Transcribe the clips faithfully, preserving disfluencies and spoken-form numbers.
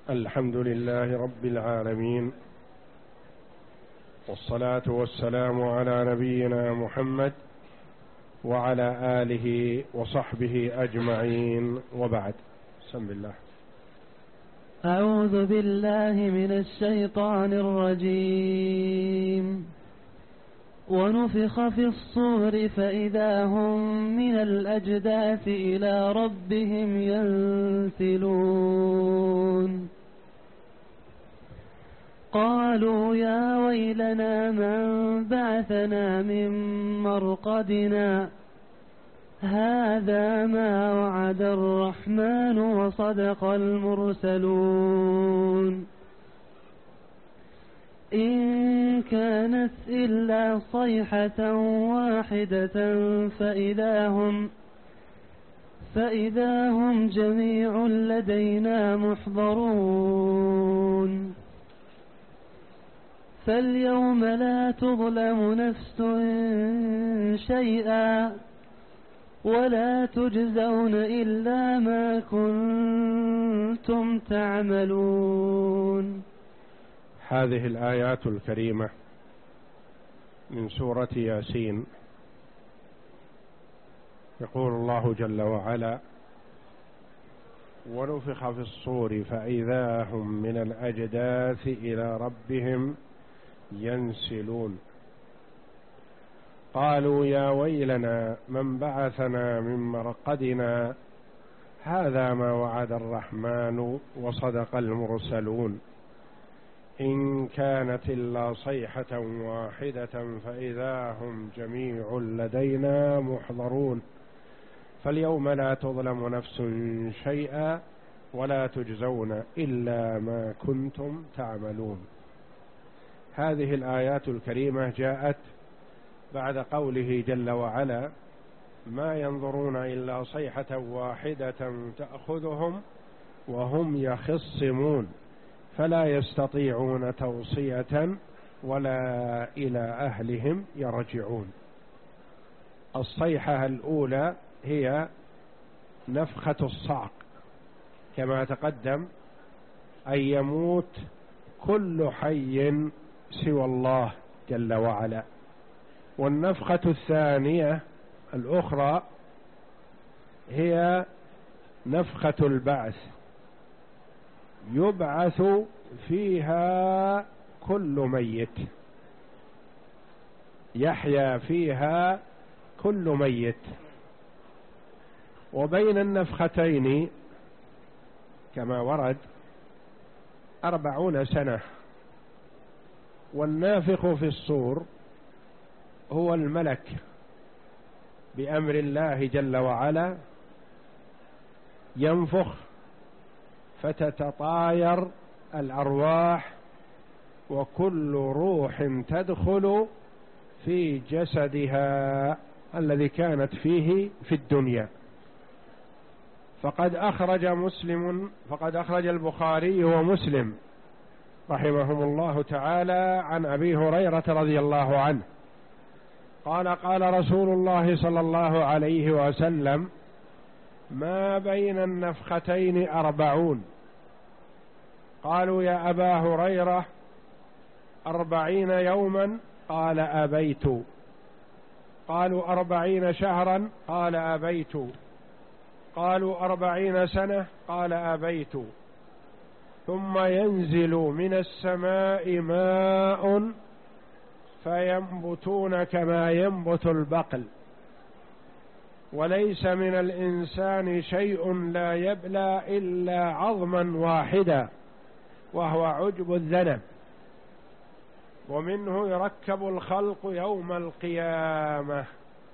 الحمد لله رب العالمين، والصلاة والسلام على نبينا محمد وعلى آله وصحبه أجمعين، وبعد. بسم الله. أعوذ بالله من الشيطان الرجيم. ونفخ في الصور فإذا هم من الأجداث إلى ربهم ينسلون. قالوا يا ويلنا من بعثنا من مرقدنا هذا ما وعد الرحمن وصدق المرسلون. إن كانت إلا صيحة واحدة فإذا هم فإذا هم جميع لدينا محضرون. فاليوم لا تظلم نفس شيئا ولا تجزون إلا ما كنتم تعملون. هذه الآيات الكريمة من سورة ياسين. يقول الله جل وعلا: ونفخ في الصور فإذا هم من الأجداث إلى ربهم ينسلون. قالوا يا ويلنا من بعثنا من مرقدنا هذا ما وعد الرحمن وصدق المرسلون. إن كانت إلا صيحة واحدة فإذا هم جميع لدينا محضرون. فاليوم لا تظلم نفس شيئا ولا تجزون إلا ما كنتم تعملون. هذه الآيات الكريمة جاءت بعد قوله جل وعلا: ما ينظرون إلا صيحة واحدة تأخذهم وهم يخصمون فلا يستطيعون توصية ولا إلى أهلهم يرجعون. الصيحة الأولى هي نفخة الصعق، كما تقدم أن يموت كل حي سوى الله جل وعلا. والنفخة الثانية الأخرى هي نفخة البعث، يبعث فيها كل ميت، يحيا فيها كل ميت. وبين النفختين كما ورد أربعون سنة. والنافخ في الصور هو الملك بأمر الله جل وعلا، ينفخ فتتطاير الأرواح وكل روح تدخل في جسدها الذي كانت فيه في الدنيا. فقد أخرج مسلم فقد أخرج البخاري ومسلم رحمهم الله تعالى عن أبي هريرة رضي الله عنه قال: قال رسول الله صلى الله عليه وسلم: ما بين النفختين أربعون. قالوا يا أبا هريرة أربعين يوما؟ قال: أبيت. قالوا أربعين شهرا؟ قال: أبيت. قالوا أربعين سنة؟ قال: أبيت. ثم ينزل من السماء ماء فينبتون كما ينبت البقل، وليس من الإنسان شيء لا يبلى إلا عظما واحدا وهو عجب الذنب، ومنه يركب الخلق يوم القيامة.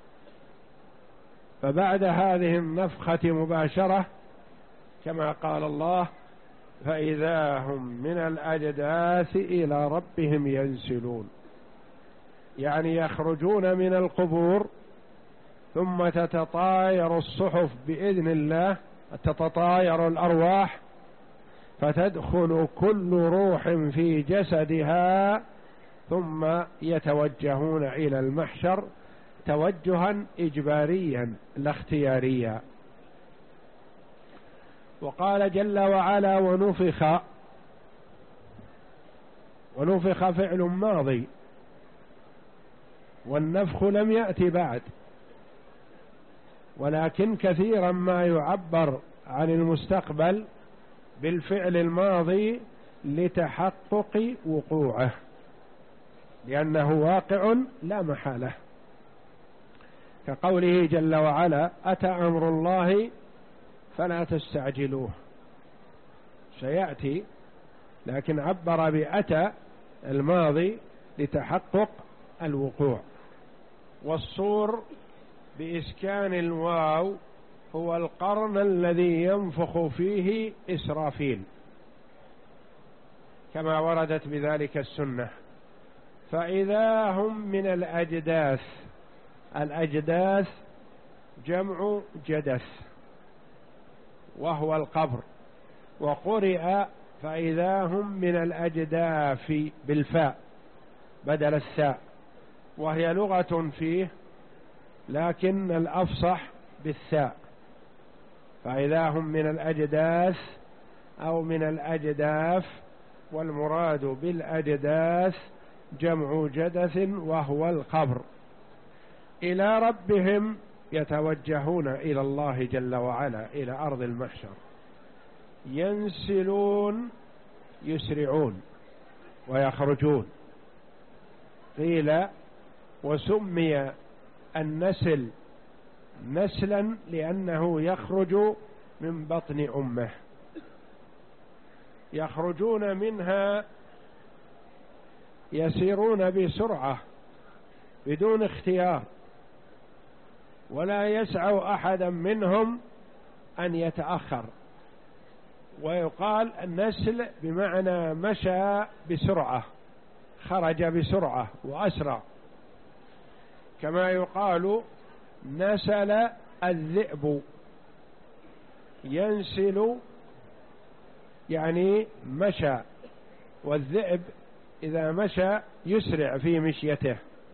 فبعد هذه النفخة مباشرة كما قال الله: فإذا هم من الأجداث إلى ربهم ينسلون، يعني يخرجون من القبور ثم تتطاير الصحف بإذن الله، تتطاير الأرواح فتدخل كل روح في جسدها، ثم يتوجهون إلى المحشر توجها إجباريا لا اختياريا. وقال جل وعلا: ونفخ ونفخ فعل ماضي والنفخ لم يأتي بعد، ولكن كثيرا ما يعبر عن المستقبل بالفعل الماضي لتحقق وقوعه، لأنه واقع لا محالة، كقوله جل وعلا: أتى أمر الله فلا تستعجلوه. سيأتي، لكن عبر بأتى الماضي لتحقق الوقوع. والصور بإسكان الواو هو القرن الذي ينفخ فيه إسرافيل، كما وردت بذلك السنة. فإذا هم من الأجداث، الأجداث جمع جدث وهو القبر، وقرئ فإذا هم من الأجداف بالفاء بدل الثاء، وهي لغة فيه، لكن الأفصح بالثاء. فإذا هم من الأجداث أو من الأجداف، والمراد بالأجداث جمع جدث وهو القبر. إلى ربهم يتوجهون، إلى الله جل وعلا، إلى أرض المحشر. ينسلون يسرعون ويخرجون. قيل وسمي النسل نسلا لأنه يخرج من بطن أمه، يخرجون منها يسيرون بسرعة بدون اختيار، ولا يسع أحدا منهم أن يتأخر. ويقال النسل بمعنى مشى بسرعة، خرج بسرعة وأسرع، كما يقال نسل الذئب، ينسل يعني مشى، والذئب إذا مشى يسرع في مشيته.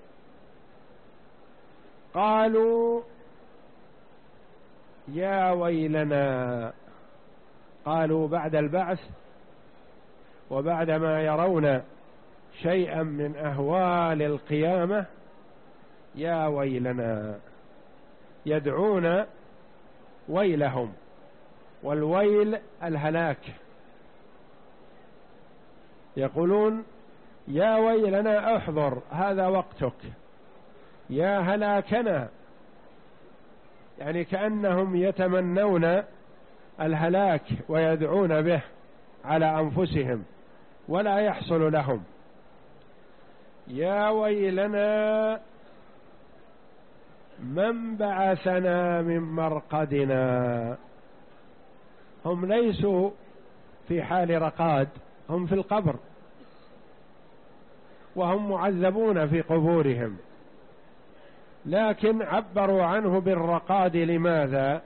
قالوا يا ويلنا، قالوا بعد البعث وبعد ما يرون شيئا من أهوال القيامة يا ويلنا، يدعون ويلهم، والويل الهلاك، يقولون يا ويلنا احضر هذا وقتك، يا هلاكنا، يعني كأنهم يتمنون الهلاك ويدعون به على أنفسهم ولا يحصل لهم. يا ويلنا من بعثنا من مرقدنا. هم ليسوا في حال رقاد، هم في القبر وهم معذبون في قبورهم، لكن عبروا عنه بالرقاد. لماذا؟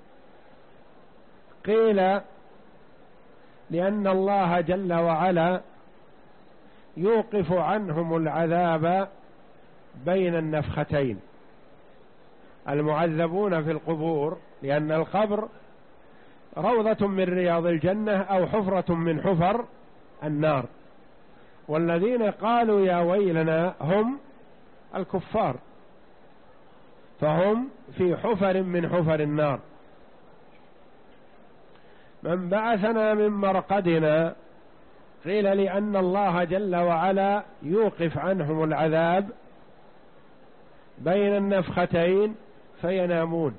قيل لأن الله جل وعلا يوقف عنهم العذاب بين النفختين، المعذبون في القبور، لأن القبر روضة من رياض الجنة أو حفرة من حفر النار، والذين قالوا يا ويلنا هم الكفار، فهم في حفر من حفر النار. من بعثنا من مرقدنا، قيل لأن الله جل وعلا يوقف عنهم العذاب بين النفختين فينامون،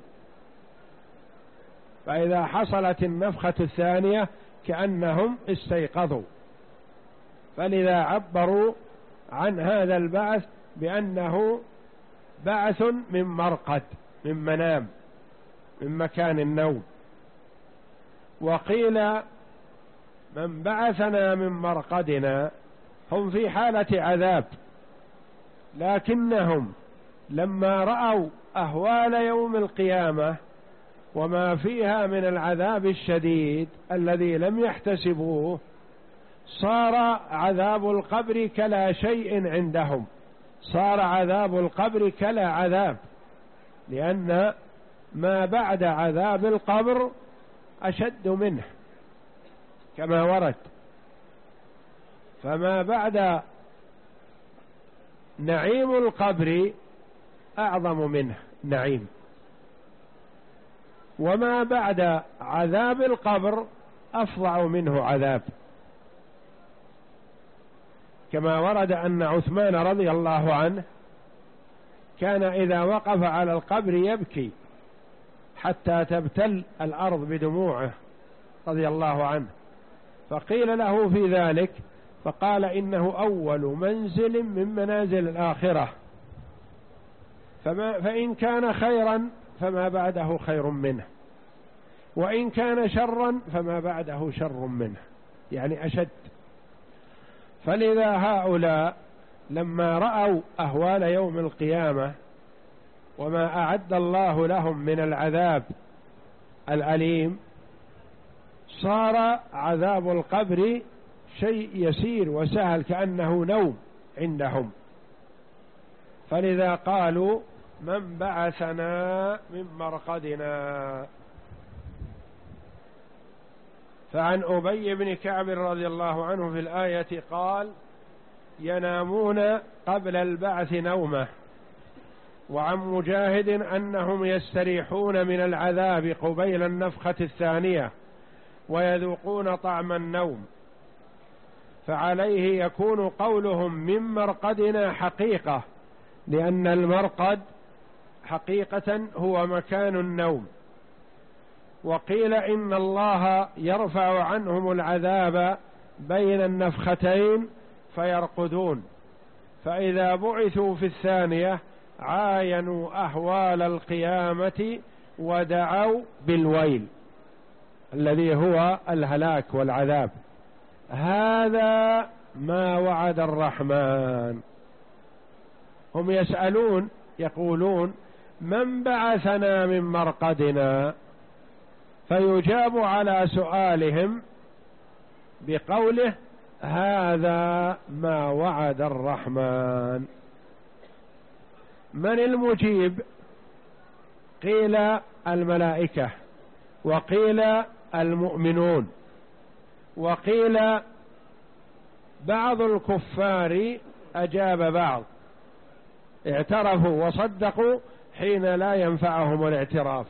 فإذا حصلت النفخة الثانية كأنهم استيقظوا، فلذا عبروا عن هذا البعث بأنه بعث من مرقد، من منام، من مكان النوم. وقيل من بعثنا من مرقدنا، هم في حالة عذاب، لكنهم لما رأوا أهوال يوم القيامة وما فيها من العذاب الشديد الذي لم يحتسبوه، صار عذاب القبر كلا شيء عندهم، صار عذاب القبر كلا عذاب، لأن ما بعد عذاب القبر أشد منه كما ورد. فما بعد نعيم القبر أعظم منه نعيم، وما بعد عذاب القبر أفظع منه عذاب، كما ورد أن عثمان رضي الله عنه كان إذا وقف على القبر يبكي حتى تبتل الأرض بدموعه رضي الله عنه، فقيل له في ذلك فقال إنه أول منزل من منازل الآخرة، فما فإن كان خيرا فما بعده خير منه، وإن كان شرا فما بعده شر منه، يعني أشد. فلذا هؤلاء لما رأوا أهوال يوم القيامة وما أعد الله لهم من العذاب الأليم، صار عذاب القبر شيء يسير وسهل كأنه نوم عندهم. فلذا قالوا من بعثنا من مرقدنا. فعن أبي بن كعب رضي الله عنه في الآية قال ينامون قبل البعث نومه. وعن مجاهد أنهم يستريحون من العذاب قبيل النفخة الثانية ويذوقون طعم النوم، فعليه يكون قولهم من مرقدنا حقيقة، لأن المرقد حقيقة هو مكان النوم. وقيل إن الله يرفع عنهم العذاب بين النفختين فيرقدون، فإذا بعثوا في الثانية عاينوا أهوال القيامة ودعوا بالويل الذي هو الهلاك والعذاب. هذا ما وعد الرحمن. هم يسألون يقولون من بعثنا من مرقدنا، فيجاب على سؤالهم بقوله هذا ما وعد الرحمن. من المجيب؟ قيل الملائكة، وقيل المؤمنون، وقيل بعض الكفار أجاب بعض، اعترفوا وصدقوا حين لا ينفعهم الاعتراف.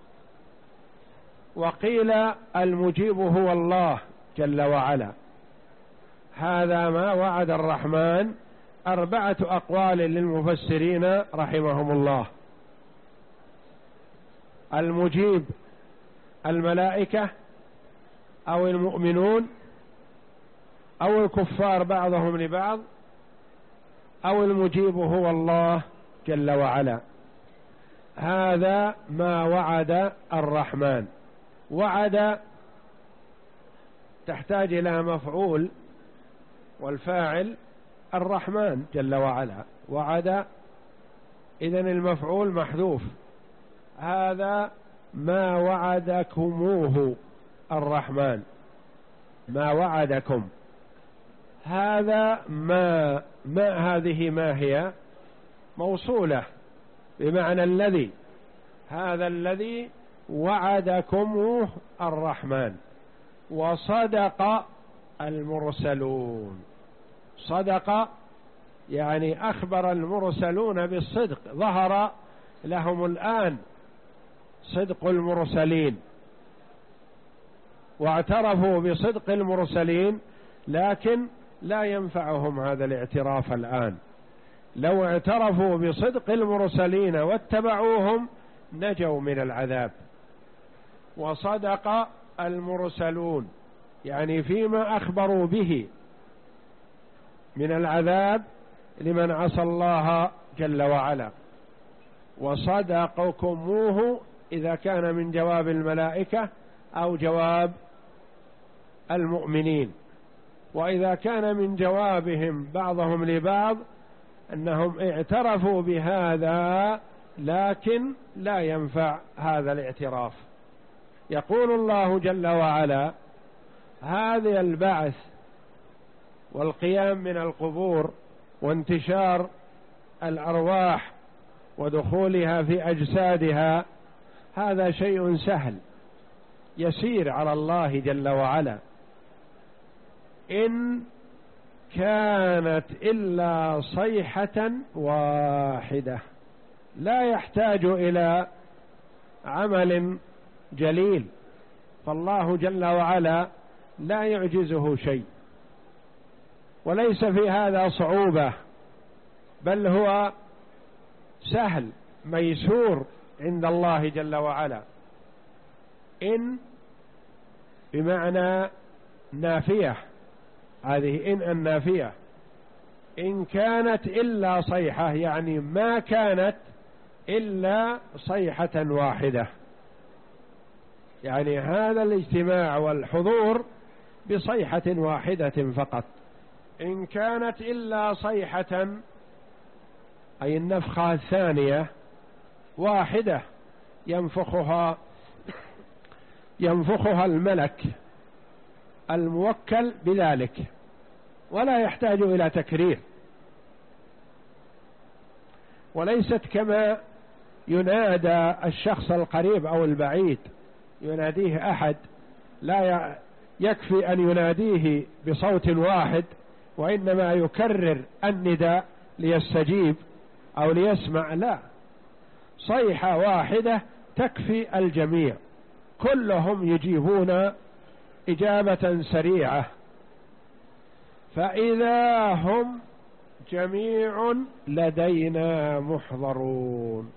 وقيل المجيب هو الله جل وعلا. هذا ما وعد الرحمن. أربعة أقوال للمفسرين رحمهم الله. المجيب الملائكة أو المؤمنون أو الكفار بعضهم لبعض، أو المجيب هو الله جل وعلا. هذا ما وعد الرحمن. وعد تحتاج إلى مفعول، والفاعل الرحمن جل وعلا. وعد إذن المفعول محذوف. هذا ما وعدكموه الرحمن، ما وعدكم. هذا ما ما هذه ما هي موصولة بمعنى الذي. هذا الذي وعدكموه الرحمن. وصدق المرسلون. صدق يعني أخبر المرسلون بالصدق، ظهر لهم الآن صدق المرسلين واعترفوا بصدق المرسلين، لكن لا ينفعهم هذا الاعتراف الآن. لو اعترفوا بصدق المرسلين واتبعوهم نجوا من العذاب. وصدق المرسلون يعني فيما أخبروا به من العذاب لمن عصى الله جل وعلا. وصدقكموه إذا كان من جواب الملائكة أو جواب المؤمنين. وإذا كان من جوابهم بعضهم لبعض أنهم اعترفوا بهذا لكن لا ينفع هذا الاعتراف. يقول الله جل وعلا هذا البعث والقيام من القبور وانتشار الأرواح ودخولها في أجسادها، هذا شيء سهل يسير على الله جل وعلا إن كانت إلا صيحة واحدة، لا يحتاج إلى عمل جليل، فالله جل وعلا لا يعجزه شيء، وليس في هذا صعوبة، بل هو سهل ميسور عند الله جل وعلا. إن بمعنى نافية، هذه إن النافية، إن كانت إلا صيحة، يعني ما كانت إلا صيحة واحدة، يعني هذا الاجتماع والحضور بصيحة واحدة فقط. إن كانت إلا صيحة أي النفخة الثانية واحدة ينفخها ينفخها الملك الموكل بذلك، ولا يحتاج إلى تكرير، وليست كما ينادى الشخص القريب أو البعيد، يناديه أحد، لا يكفي أن يناديه بصوت واحد، وإنما يكرر النداء ليستجيب أو ليسمع، لا، صيحة واحدة تكفي الجميع، كلهم يجيبون إجابة سريعة. فإذا هم جميع لدينا محضرون،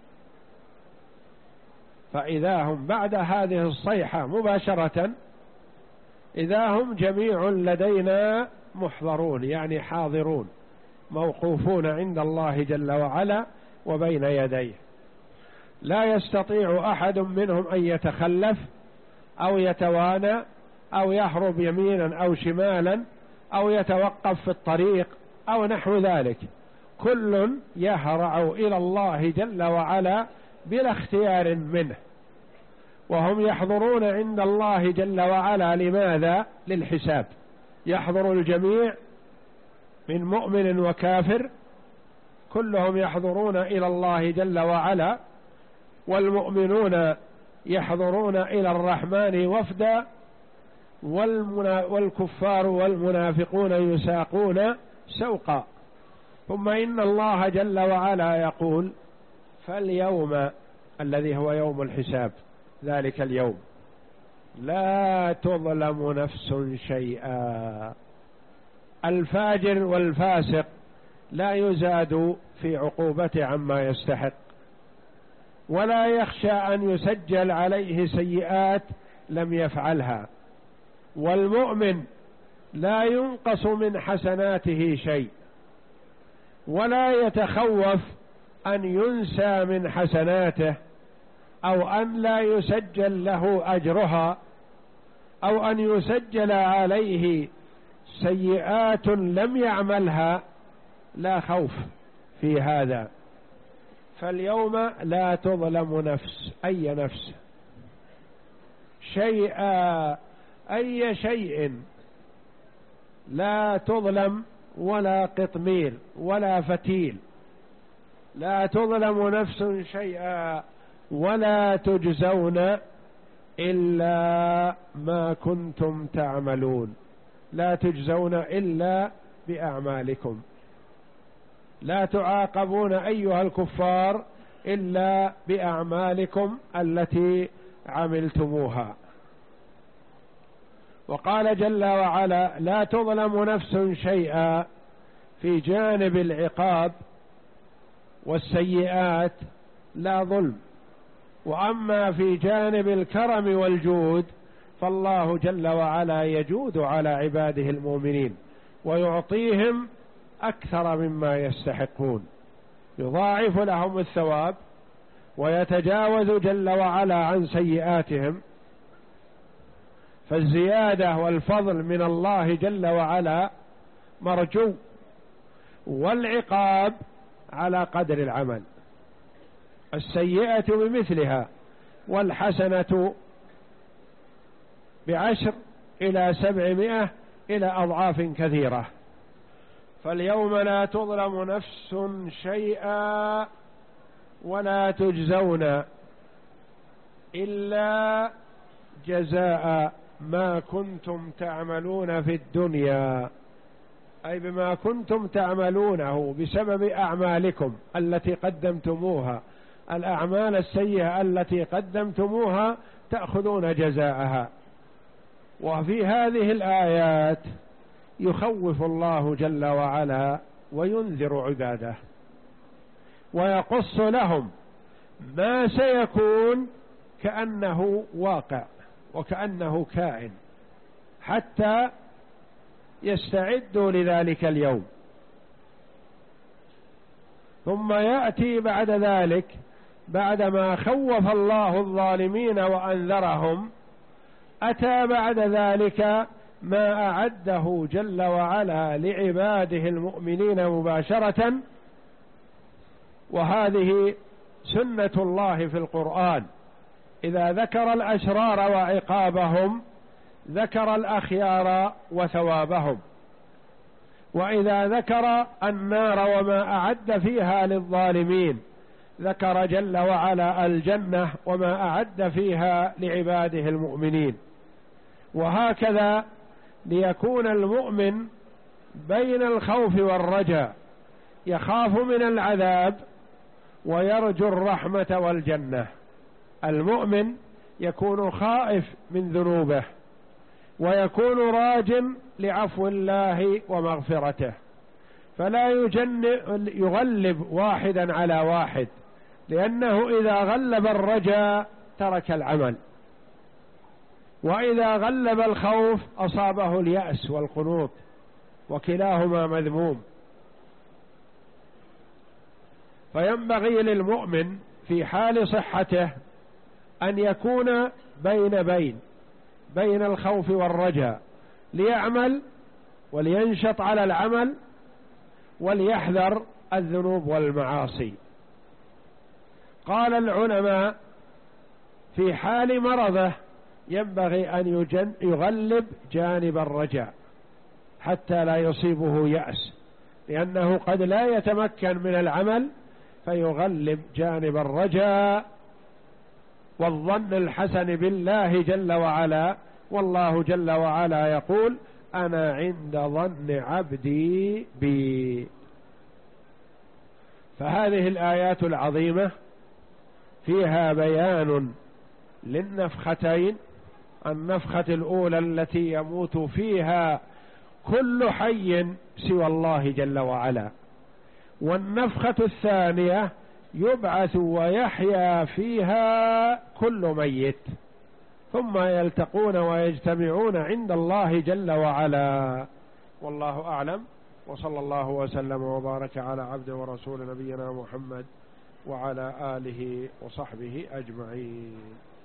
فإذا هم بعد هذه الصيحة مباشرة إذا هم جميع لدينا محضرون، يعني حاضرون موقوفون عند الله جل وعلا وبين يديه، لا يستطيع أحد منهم أن يتخلف أو يتوانى أو يهرب يمينا أو شمالا أو يتوقف في الطريق أو نحو ذلك، كل يهرع إلى الله جل وعلا بلا اختيار منه، وهم يحضرون عند الله جل وعلا. لماذا؟ للحساب، يحضر الجميع من مؤمن وكافر، كلهم يحضرون إلى الله جل وعلا، والمؤمنون يحضرون إلى الرحمن وفدا، والكفار والمنافقون يساقون سوقا. ثم إن الله جل وعلا يقول: فاليوم الذي هو يوم الحساب، ذلك اليوم لا تظلم نفس شيئا. الفاجر والفاسق لا يزاد في عقوبته عما يستحق، ولا يخشى أن يسجل عليه سيئات لم يفعلها، والمؤمن لا ينقص من حسناته شيء، ولا يتخوف أن ينسى من حسناته، أو أن لا يسجل له أجرها، أو أن يسجل عليه سيئات لم يعملها، لا خوف في هذا. فاليوم لا تظلم نفس، أي نفس، شيئا، أي شيء، لا تظلم ولا قطمير ولا فتيل، لا تظلم نفس شيئا ولا تجزون إلا ما كنتم تعملون، لا تجزون إلا بأعمالكم، لا تعاقبون أيها الكفار إلا بأعمالكم التي عملتموها. وقال جل وعلا: لا تظلم نفس شيئا في جانب العقاب والسيئات لا ظلم، وأما في جانب الكرم والجود فالله جل وعلا يجود على عباده المؤمنين ويعطيهم أكثر مما يستحقون، يضاعف لهم الثواب ويتجاوز جل وعلا عن سيئاتهم. فالزيادة والفضل من الله جل وعلا مرجو، والعقاب على قدر العمل، السيئة بمثلها، والحسنة بعشر إلى سبعمائة إلى أضعاف كثيرة. فاليوم لا تظلم نفس شيئا ولا تجزون إلا جزاء ما كنتم تعملون في الدنيا. أي بما كنتم تعملونه بسبب أعمالكم التي قدمتموها، الأعمال السيئة التي قدمتموها تأخذون جزاءها. وفي هذه الآيات يخوف الله جل وعلا وينذر عباده ويقص لهم ما سيكون كأنه واقع وكأنه كائن حتى يستعدوا لذلك اليوم. ثم يأتي بعد ذلك بعدما خوف الله الظالمين وأنذرهم، أتى بعد ذلك ما أعده جل وعلا لعباده المؤمنين مباشرة. وهذه سنة الله في القرآن، إذا ذكر الأشرار وعقابهم ذكر الأخيار وثوابهم، وإذا ذكر النار وما أعد فيها للظالمين ذكر جل وعلا الجنة وما أعد فيها لعباده المؤمنين. وهكذا ليكون المؤمن بين الخوف والرجاء، يخاف من العذاب ويرجو الرحمة والجنة. المؤمن يكون خائف من ذنوبه ويكون راج لعفو الله ومغفرته، فلا يغلب واحدا على واحد، لأنه إذا غلب الرجاء ترك العمل، وإذا غلب الخوف أصابه اليأس والقنوط، وكلاهما مذموم. فينبغي للمؤمن في حال صحته أن يكون بين بين بين الخوف والرجاء، ليعمل ولينشط على العمل وليحذر الذنوب والمعاصي. قال العلماء في حال مرضه ينبغي أن يغلب جانب الرجاء حتى لا يصيبه يأس، لأنه قد لا يتمكن من العمل، فيغلب جانب الرجاء والظن الحسن بالله جل وعلا. والله جل وعلا يقول: أنا عند ظن عبدي بي. فهذه الآيات العظيمة فيها بيان للنفختين، النفخة الأولى التي يموت فيها كل حي سوى الله جل وعلا، والنفخة الثانية يبعث ويحيا فيها كل ميت، ثم يلتقون ويجتمعون عند الله جل وعلا. والله أعلم، وصلى الله وسلم وبارك على عبد ورسول نبينا محمد وعلى آله وصحبه أجمعين.